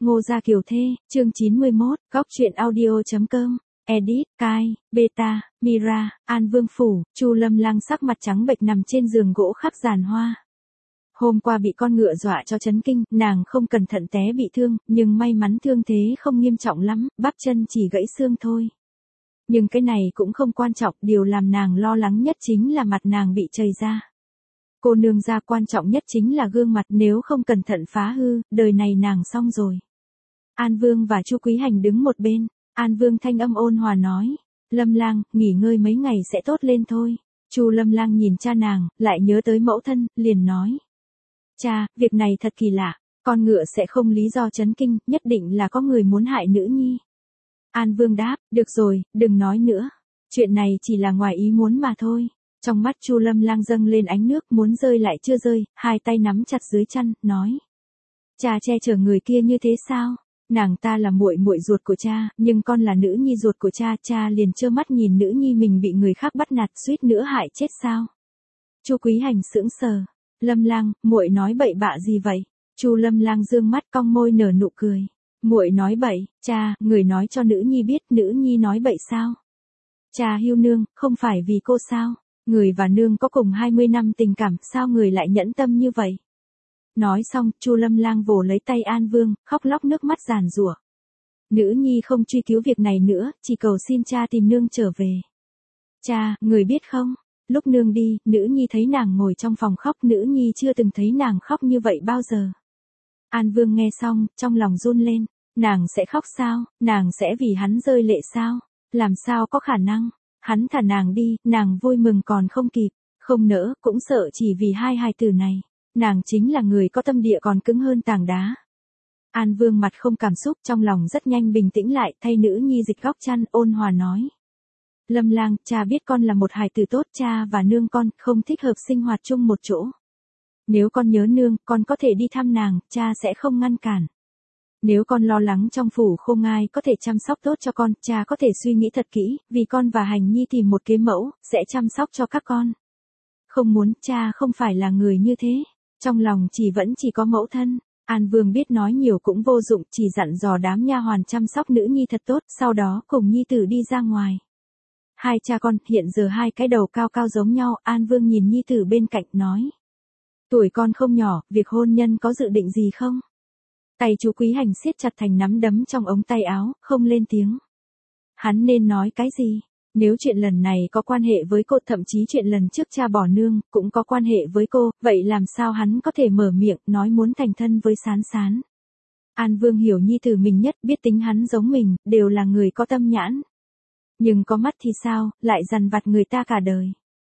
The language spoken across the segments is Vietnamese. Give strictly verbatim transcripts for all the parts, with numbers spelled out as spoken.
Ngô Gia Kiều Thê, chương chín mươi mốt, góc truyện audio.com, edit, Kai, Beta, Mira, An Vương Phủ, Chu Lâm Lang sắc mặt trắng bệch nằm trên giường gỗ khắc giàn hoa. Hôm qua bị con ngựa dọa cho chấn kinh, nàng không cẩn thận té bị thương, nhưng may mắn thương thế không nghiêm trọng lắm, bắp chân chỉ gãy xương thôi. Nhưng cái này cũng không quan trọng, điều làm nàng lo lắng nhất chính là mặt nàng bị chảy ra. Cô nương gia quan trọng nhất chính là gương mặt, nếu không cẩn thận phá hư, đời này nàng xong rồi. An Vương và Chu Quý Hành đứng một bên, An Vương thanh âm ôn hòa nói, Lâm Lang, nghỉ ngơi mấy ngày sẽ tốt lên thôi. Chu Lâm Lang nhìn cha nàng, lại nhớ tới mẫu thân, liền nói. Cha, việc này thật kỳ lạ, con ngựa sẽ không lý do chấn kinh, nhất định là có người muốn hại nữ nhi. An Vương đáp, được rồi, đừng nói nữa. Chuyện này chỉ là ngoài ý muốn mà thôi. Trong mắt Chu Lâm Lang dâng lên ánh nước, muốn rơi lại chưa rơi, hai tay nắm chặt dưới chăn, nói. Cha che chở người kia như thế sao? Nàng ta là muội muội ruột của cha, nhưng con là nữ nhi ruột của cha, cha liền trơ mắt nhìn nữ nhi mình bị người khác bắt nạt, suýt nữa hại chết sao? Chu Quý Hành sững sờ. Lâm Lang, muội nói bậy bạ gì vậy? Chu Lâm Lang dương mắt cong môi nở nụ cười. Muội nói bậy, cha, người nói cho nữ nhi biết, nữ nhi nói bậy sao? Cha Hưu nương, không phải vì cô sao? Người và nương có cùng hai mươi năm tình cảm, sao người lại nhẫn tâm như vậy? Nói xong, Chu Lâm Lang vồ lấy tay An Vương, khóc lóc nước mắt giàn giụa. Nữ nhi không truy cứu việc này nữa, chỉ cầu xin cha tìm nương trở về. Cha, người biết không? Lúc nương đi, nữ nhi thấy nàng ngồi trong phòng khóc, nữ nhi chưa từng thấy nàng khóc như vậy bao giờ. An Vương nghe xong, trong lòng run lên, nàng sẽ khóc sao, nàng sẽ vì hắn rơi lệ sao, làm sao có khả năng, hắn thả nàng đi, nàng vui mừng còn không kịp, không nỡ, cũng sợ chỉ vì hai hài tử này, nàng chính là người có tâm địa còn cứng hơn tảng đá. An Vương mặt không cảm xúc, trong lòng rất nhanh bình tĩnh lại, thay nữ nhi dịch góc chăn, ôn hòa nói. Lâm Lang, cha biết con là một hài tử tốt, cha và nương con không thích hợp sinh hoạt chung một chỗ. Nếu con nhớ nương, con có thể đi thăm nàng, cha sẽ không ngăn cản. Nếu con lo lắng trong phủ không ai có thể chăm sóc tốt cho con, cha có thể suy nghĩ thật kỹ, vì con và Hành Nhi tìm một kế mẫu, sẽ chăm sóc cho các con. Không muốn, cha không phải là người như thế. Trong lòng chỉ vẫn chỉ có mẫu thân. An Vương biết nói nhiều cũng vô dụng, chỉ dặn dò đám nha hoàn chăm sóc nữ nhi thật tốt, sau đó cùng nhi tử đi ra ngoài. Hai cha con, hiện giờ hai cái đầu cao cao giống nhau, An Vương nhìn nhi tử bên cạnh, nói. Tuổi con không nhỏ, việc hôn nhân có dự định gì không? Tay chú Quý Hành siết chặt thành nắm đấm trong ống tay áo, không lên tiếng. Hắn nên nói cái gì? Nếu chuyện lần này có quan hệ với cô, thậm chí chuyện lần trước cha bỏ nương, cũng có quan hệ với cô, vậy làm sao hắn có thể mở miệng, nói muốn thành thân với Sán Sán? An Vương hiểu nhi tử mình nhất, biết tính hắn giống mình, đều là người có tâm nhãn. Nhưng có mắt thì sao, lại dằn vặt người ta cả đời.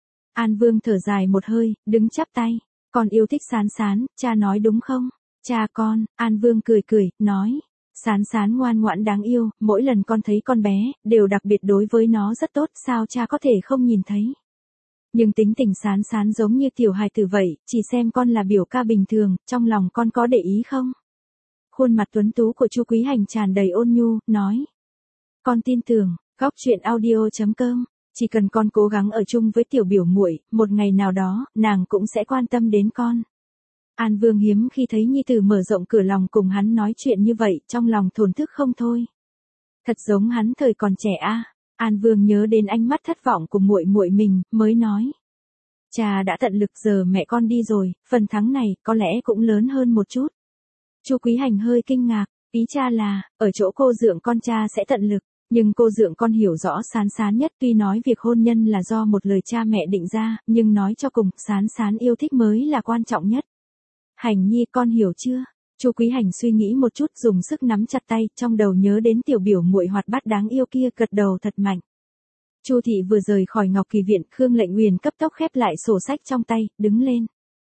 An Vương thở dài một hơi, đứng chắp tay. Con yêu thích Sán Sán, cha nói đúng không? Cha con, An Vương cười cười, nói. Sán Sán ngoan ngoãn đáng yêu, mỗi lần con thấy con bé, đều đặc biệt đối với nó rất tốt, sao cha có thể không nhìn thấy? Nhưng tính tình Sán Sán giống như tiểu hài tử vậy, chỉ xem con là biểu ca bình thường, trong lòng con có để ý không? Khuôn mặt tuấn tú của Chu Quý Hành tràn đầy ôn nhu, nói. Con tin tưởng, góc truyện audio.com, chỉ cần con cố gắng ở chung với tiểu biểu muội, một ngày nào đó, nàng cũng sẽ quan tâm đến con. An Vương hiếm khi thấy nhi tử mở rộng cửa lòng cùng hắn nói chuyện như vậy, trong lòng thổn thức không thôi. Thật giống hắn thời còn trẻ a. À. An Vương nhớ đến ánh mắt thất vọng của muội muội mình, mới nói. Cha đã tận lực, giờ mẹ con đi rồi, phần thắng này có lẽ cũng lớn hơn một chút. Chu Quý Hành hơi kinh ngạc, ý cha là, ở chỗ cô dượng con cha sẽ tận lực. Nhưng cô dượng con hiểu rõ Sán Sán nhất, tuy nói việc hôn nhân là do một lời cha mẹ định ra, nhưng nói cho cùng, Sán Sán yêu thích mới là quan trọng nhất. Hành Nhi, con hiểu chưa? Chu Quý Hành suy nghĩ một chút, dùng sức nắm chặt tay, trong đầu nhớ đến tiểu biểu muội hoạt bát đáng yêu kia, gật đầu thật mạnh. Chu thị vừa rời khỏi Ngọc Kỳ viện, Khương Lệnh Uyển cấp tốc khép lại sổ sách trong tay, đứng lên.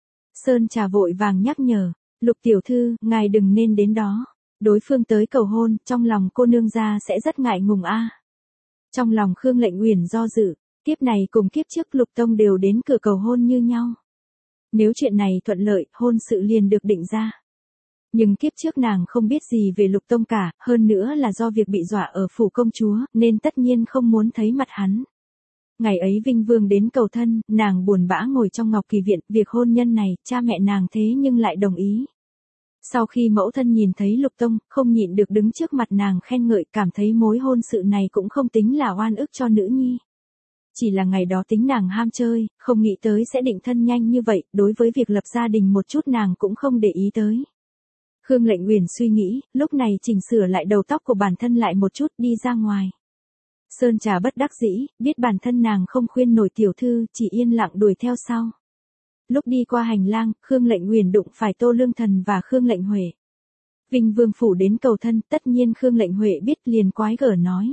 Sơn Trà vội vàng nhắc nhở, Lục tiểu thư, ngài đừng nên đến đó. Đối phương tới cầu hôn, trong lòng cô nương gia sẽ rất ngại ngùng a. À. Trong lòng Khương Lệnh Uyển do dự, kiếp này cùng kiếp trước Lục Tông đều đến cửa cầu hôn như nhau. Nếu chuyện này thuận lợi, hôn sự liền được định ra. Nhưng kiếp trước nàng không biết gì về Lục Tông cả, hơn nữa là do việc bị dọa ở phủ công chúa, nên tất nhiên không muốn thấy mặt hắn. Ngày ấy Vinh Vương đến cầu thân, nàng buồn bã ngồi trong Ngọc Kỳ viện, việc hôn nhân này, cha mẹ nàng thế nhưng lại đồng ý. Sau khi mẫu thân nhìn thấy Lục Tông, không nhịn được đứng trước mặt nàng khen ngợi, cảm thấy mối hôn sự này cũng không tính là oan ức cho nữ nhi. Chỉ là ngày đó tính nàng ham chơi, không nghĩ tới sẽ định thân nhanh như vậy, đối với việc lập gia đình một chút nàng cũng không để ý tới. Khương Lệnh Uyển suy nghĩ, lúc này chỉnh sửa lại đầu tóc của bản thân lại một chút đi ra ngoài. Sơn Trà bất đắc dĩ, biết bản thân nàng không khuyên nổi tiểu thư, chỉ yên lặng đuổi theo sau. Lúc đi qua hành lang, Khương Lệnh Uyển đụng phải Tô Lương Thần và Khương Lệnh Huệ. Vinh Vương phủ đến cầu thân, tất nhiên Khương Lệnh Huệ biết liền quái gở nói.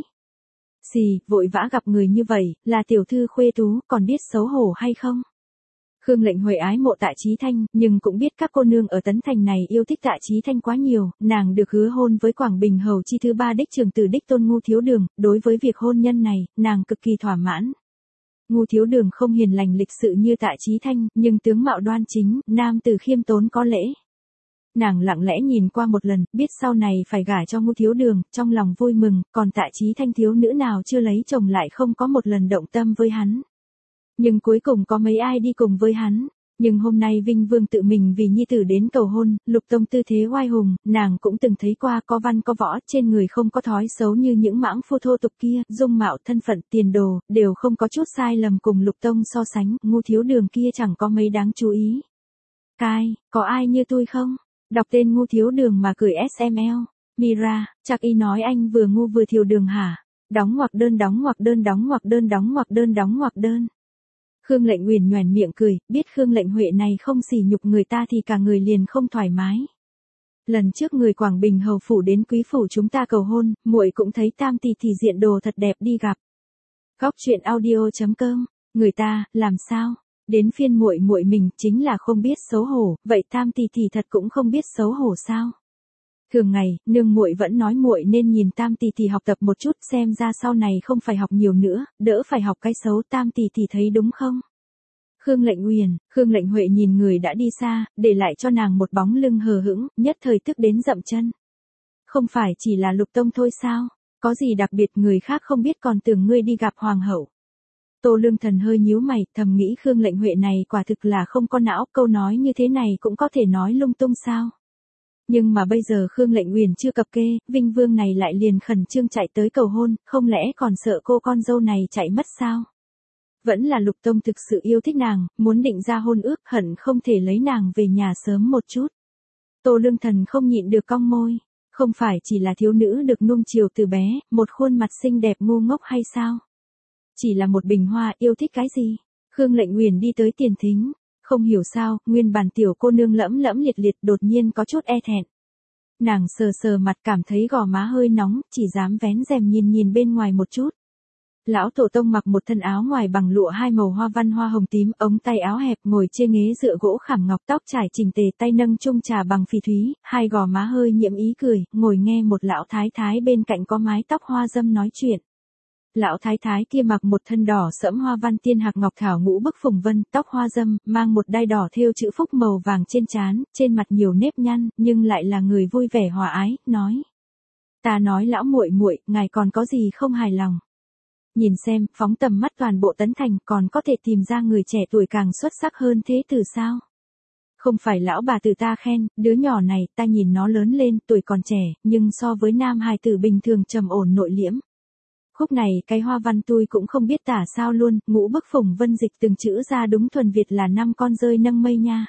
Xì, vội vã gặp người như vậy, là tiểu thư khuê tú, còn biết xấu hổ hay không? Khương Lệnh Huệ ái mộ Tạ Chí Thanh, nhưng cũng biết các cô nương ở Tấn Thành này yêu thích Tạ Chí Thanh quá nhiều, nàng được hứa hôn với Quảng Bình hầu chi thứ ba đích trưởng tử đích tôn Ngu Thiếu Đường, đối với việc hôn nhân này, nàng cực kỳ thỏa mãn. Ngu Thiếu Đường không hiền lành lịch sự như Tạ Chí Thanh, nhưng tướng mạo đoan chính, nam tử khiêm tốn có lễ. Nàng lặng lẽ nhìn qua một lần, biết sau này phải gả cho Ngu Thiếu Đường, trong lòng vui mừng, còn Tạ Chí Thanh thiếu nữ nào chưa lấy chồng lại không có một lần động tâm với hắn. Nhưng cuối cùng có mấy ai đi cùng với hắn. Nhưng hôm nay Vinh Vương tự mình vì nhi tử đến cầu hôn, Lục Tông tư thế oai hùng, nàng cũng từng thấy qua, có văn có võ, trên người không có thói xấu như những mãng phu thô tục kia, dung mạo thân phận, tiền đồ, đều không có chút sai lầm cùng Lục Tông so sánh, Ngu Thiếu Đường kia chẳng có mấy đáng chú ý. Cai, có ai như tôi không? Đọc tên Ngu Thiếu Đường mà cười ét em lờ. Mira, chắc y nói anh vừa ngu vừa thiểu đường hả? Đóng ngoặc đơn đóng ngoặc đơn đóng ngoặc đơn đóng ngoặc đơn đóng ngoặc đơn. Khương Lệnh Uyển nhoẻn miệng cười, biết Khương Lệnh Huệ này không sỉ nhục người ta thì cả người liền không thoải mái. Lần trước người Quảng Bình hầu phủ đến quý phủ chúng ta cầu hôn, muội cũng thấy Tam tỷ tỷ diện đồ thật đẹp đi gặp. Góc truyện audio chấm com, người ta, làm sao? Đến phiên muội muội mình chính là không biết xấu hổ, vậy Tam tỷ tỷ thật cũng không biết xấu hổ sao? Thường ngày, nương muội vẫn nói muội nên nhìn Tam tỷ tỷ học tập một chút, xem ra sau này không phải học nhiều nữa, đỡ phải học cái xấu, Tam tỷ tỷ thấy đúng không? Khương Lệnh Uyển, Khương Lệnh Huệ nhìn người đã đi xa, để lại cho nàng một bóng lưng hờ hững, nhất thời tức đến dậm chân. Không phải chỉ là Lục Tông thôi sao? Có gì đặc biệt người khác không biết còn tưởng ngươi đi gặp hoàng hậu. Tô Lương Thần hơi nhíu mày, thầm nghĩ Khương Lệnh Huệ này quả thực là không có não, câu nói như thế này cũng có thể nói lung tung sao? Nhưng mà bây giờ Khương Lệnh Uyển chưa cập kê, Vinh Vương này lại liền khẩn trương chạy tới cầu hôn, không lẽ còn sợ cô con dâu này chạy mất sao? Vẫn là Lục Tông thực sự yêu thích nàng, muốn định ra hôn ước, hận không thể lấy nàng về nhà sớm một chút. Tô Lương Thần không nhịn được cong môi, không phải chỉ là thiếu nữ được nuông chiều từ bé, một khuôn mặt xinh đẹp ngu ngốc hay sao? Chỉ là một bình hoa, yêu thích cái gì? Khương Lệnh Uyển đi tới tiền thính. Không hiểu sao, nguyên bản tiểu cô nương lẫm lẫm liệt liệt đột nhiên có chút e thẹn. Nàng sờ sờ mặt cảm thấy gò má hơi nóng, chỉ dám vén rèm nhìn nhìn bên ngoài một chút. Lão tổ tông mặc một thân áo ngoài bằng lụa hai màu hoa văn hoa hồng tím, ống tay áo hẹp, ngồi trên ghế dựa gỗ khảm ngọc, tóc trải chỉnh tề, tay nâng chung trà bằng phỉ thúy, hai gò má hơi nhiễm ý cười, ngồi nghe một lão thái thái bên cạnh có mái tóc hoa dâm nói chuyện. Lão thái thái kia mặc một thân đỏ sẫm hoa văn tiên hạc ngọc thảo ngũ bức phùng vân, tóc hoa dâm, mang một đai đỏ thêu chữ phúc màu vàng trên trán, trên mặt nhiều nếp nhăn, nhưng lại là người vui vẻ hòa ái, nói: "Ta nói lão muội muội, ngài còn có gì không hài lòng? Nhìn xem, phóng tầm mắt toàn bộ Tấn Thành, còn có thể tìm ra người trẻ tuổi càng xuất sắc hơn thế từ sao? Không phải lão bà từ ta khen, đứa nhỏ này, ta nhìn nó lớn lên, tuổi còn trẻ, nhưng so với nam hài tử bình thường trầm ổn nội liễm. Khúc này cái hoa văn tôi cũng không biết tả sao luôn, ngũ bức phùng vân dịch từng chữ ra đúng thuần Việt là năm con rơi nâng mây nha.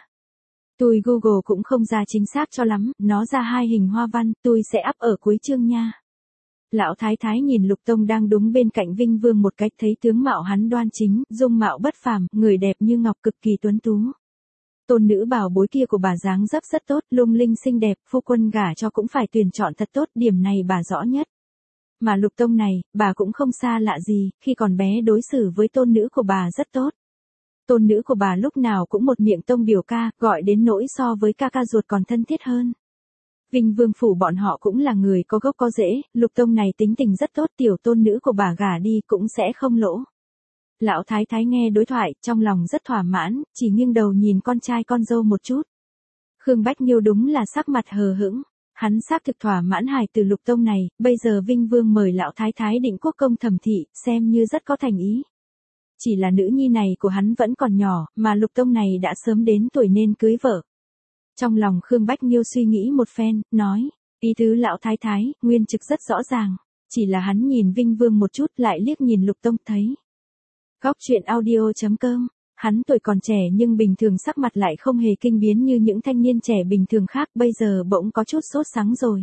Tôi Google cũng không ra chính xác cho lắm, nó ra hai hình hoa văn, tôi sẽ up ở cuối chương nha." Lão thái thái nhìn Lục Tông đang đúng bên cạnh Vinh Vương một cách, thấy tướng mạo hắn đoan chính, dung mạo bất phàm, người đẹp như ngọc, cực kỳ tuấn tú. Tôn nữ bảo bối kia của bà dáng dấp rất tốt, lung linh xinh đẹp, phu quân gả cho cũng phải tuyển chọn thật tốt, điểm này bà rõ nhất. Mà Lục Tông này, bà cũng không xa lạ gì, khi còn bé đối xử với tôn nữ của bà rất tốt. Tôn nữ của bà lúc nào cũng một miệng Tông biểu ca, gọi đến nỗi so với ca ca ruột còn thân thiết hơn. Vinh Vương phủ bọn họ cũng là người có gốc có rễ, Lục Tông này tính tình rất tốt, tiểu tôn nữ của bà gả đi cũng sẽ không lỗ. Lão thái thái nghe đối thoại, trong lòng rất thỏa mãn, chỉ nghiêng đầu nhìn con trai con dâu một chút. Khương Bách Nhiêu đúng là sắc mặt hờ hững. Hắn xác thực thỏa mãn hài từ Lục Tông này, bây giờ Vinh Vương mời lão thái thái định quốc công thẩm thị, xem như rất có thành ý. Chỉ là nữ nhi này của hắn vẫn còn nhỏ, mà Lục Tông này đã sớm đến tuổi nên cưới vợ. Trong lòng Khương Bách Nhiêu suy nghĩ một phen, nói, ý tứ lão thái thái, nguyên trực rất rõ ràng. Chỉ là hắn nhìn Vinh Vương một chút lại liếc nhìn Lục Tông thấy. Góc truyện audio.com, hắn tuổi còn trẻ nhưng bình thường sắc mặt lại không hề kinh biến như những thanh niên trẻ bình thường khác, bây giờ bỗng có chút sốt sắng rồi.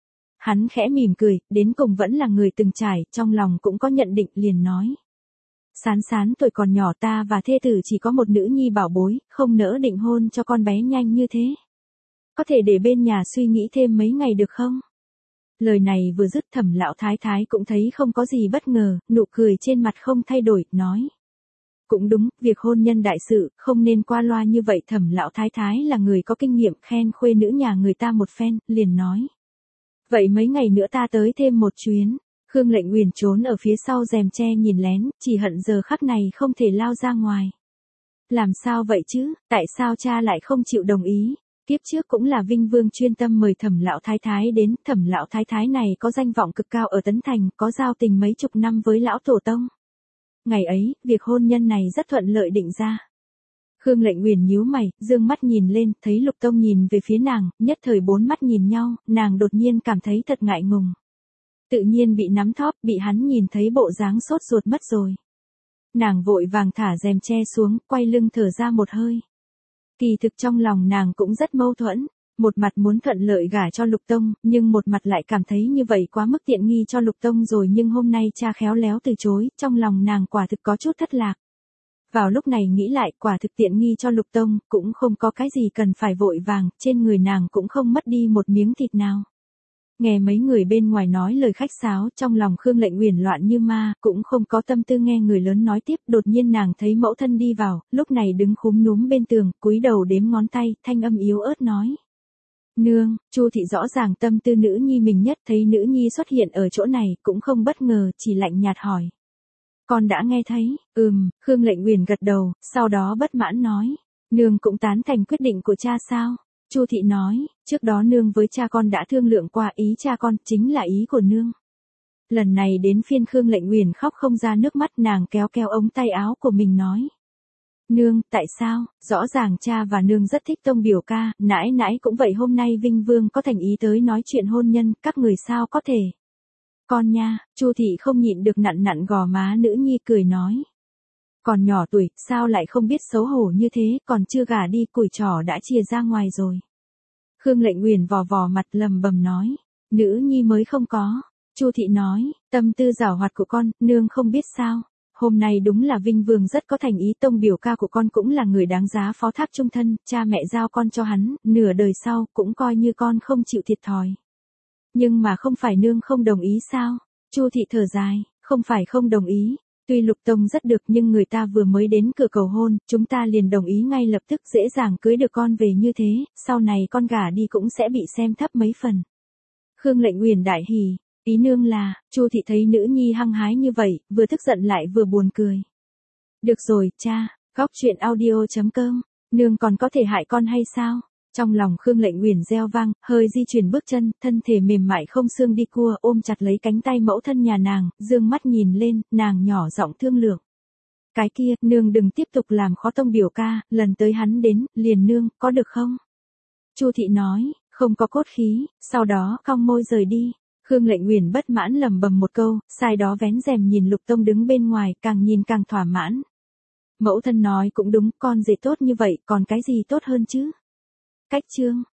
Hắn khẽ mỉm cười, đến cùng vẫn là người từng trải, trong lòng cũng có nhận định liền nói. Sán Sán tuổi còn nhỏ, ta và thê tử chỉ có một nữ nhi bảo bối, không nỡ định hôn cho con bé nhanh như thế. Có thể để bên nhà suy nghĩ thêm mấy ngày được không? Lời này vừa dứt, Thẩm lão thái thái cũng thấy không có gì bất ngờ, nụ cười trên mặt không thay đổi, nói. Cũng đúng, việc hôn nhân đại sự, không nên qua loa như vậy. Thẩm lão thái thái là người có kinh nghiệm, khen khuê nữ nhà người ta một phen, liền nói. Vậy mấy ngày nữa ta tới thêm một chuyến. Khương Lệnh Uyển trốn ở phía sau rèm tre nhìn lén, chỉ hận giờ khắc này không thể lao ra ngoài. Làm sao vậy chứ, tại sao cha lại không chịu đồng ý? Kiếp trước cũng là Vinh Vương chuyên tâm mời Thẩm lão thái thái đến, Thẩm lão thái thái này có danh vọng cực cao ở Tấn Thành, có giao tình mấy chục năm với lão tổ tông. Ngày ấy, việc hôn nhân này rất thuận lợi định ra. Khương Lệnh Uyển nhíu mày, dương mắt nhìn lên, thấy Lục Tông nhìn về phía nàng, nhất thời bốn mắt nhìn nhau, nàng đột nhiên cảm thấy thật ngại ngùng. Tự nhiên bị nắm thóp, bị hắn nhìn thấy bộ dáng sốt ruột mất rồi. Nàng vội vàng thả rèm che xuống, quay lưng thở ra một hơi. Kỳ thực trong lòng nàng cũng rất mâu thuẫn, một mặt muốn thuận lợi gả cho Lục Tông, nhưng một mặt lại cảm thấy như vậy quá mức tiện nghi cho Lục Tông rồi, nhưng hôm nay cha khéo léo từ chối, trong lòng nàng quả thực có chút thất lạc. Vào lúc này nghĩ lại, quả thực tiện nghi cho Lục Tông, cũng không có cái gì cần phải vội vàng, trên người nàng cũng không mất đi một miếng thịt nào. Nghe mấy người bên ngoài nói lời khách sáo, trong lòng Khương Lệnh Uyển loạn như ma, cũng không có tâm tư nghe người lớn nói tiếp. Đột nhiên nàng thấy mẫu thân đi vào, lúc này đứng khúm núm bên tường, cúi đầu đếm ngón tay, thanh âm yếu ớt nói. Nương, Chu thị rõ ràng tâm tư nữ nhi mình nhất, thấy nữ nhi xuất hiện ở chỗ này, cũng không bất ngờ, chỉ lạnh nhạt hỏi. Con đã nghe thấy, ừm, Khương Lệnh Uyển gật đầu, sau đó bất mãn nói. Nương cũng tán thành quyết định của cha sao? Chu thị nói, trước đó nương với cha con đã thương lượng qua, ý cha con chính là ý của nương. Lần này đến phiên Khương Lệnh Uyển khóc không ra nước mắt, nàng kéo kéo ống tay áo của mình nói. Nương, tại sao, rõ ràng cha và nương rất thích Tông biểu ca, nãi nãi cũng vậy, hôm nay Vinh Vương có thành ý tới nói chuyện hôn nhân, các người sao có thể. Con nha, Chu thị không nhịn được nặn nặn gò má nữ nhi, cười nói. Còn nhỏ tuổi, sao lại không biết xấu hổ như thế, còn chưa gả đi, củi trỏ đã chìa ra ngoài rồi. Khương Lệnh Uyển vò vò mặt lầm bầm nói, nữ nhi mới không có. Chu thị nói, tâm tư giảo hoạt của con, nương không biết sao. Hôm nay đúng là Vinh Vương rất có thành ý, Tông biểu ca của con cũng là người đáng giá phó thác trung thân, cha mẹ giao con cho hắn, nửa đời sau cũng coi như con không chịu thiệt thòi. Nhưng mà không phải nương không đồng ý sao? Chu thị thở dài, không phải không đồng ý. Tuy Lục Tông rất được nhưng người ta vừa mới đến cửa cầu hôn, chúng ta liền đồng ý ngay lập tức, dễ dàng cưới được con về như thế, sau này con gả đi cũng sẽ bị xem thấp mấy phần. Khương Lệnh Uyển đại hỉ, ý nương là, Chu thị thấy nữ nhi hăng hái như vậy, vừa tức giận lại vừa buồn cười. Được rồi, cha, góc truyện audio.com, nương còn có thể hại con hay sao? Trong lòng Khương Lệnh Uyển reo vang, hơi di chuyển bước chân, thân thể mềm mại không xương đi cua, ôm chặt lấy cánh tay mẫu thân nhà nàng, dương mắt nhìn lên, nàng nhỏ giọng thương lượng. Cái kia, nương đừng tiếp tục làm khó Tông biểu ca, lần tới hắn đến, liền nương, có được không? Chu thị nói, không có cốt khí, sau đó cong môi rời đi. Khương Lệnh Uyển bất mãn lầm bầm một câu, sai đó vén rèm nhìn Lục Tông đứng bên ngoài, càng nhìn càng thỏa mãn. Mẫu thân nói cũng đúng, con rể tốt như vậy, còn cái gì tốt hơn chứ? Cách chương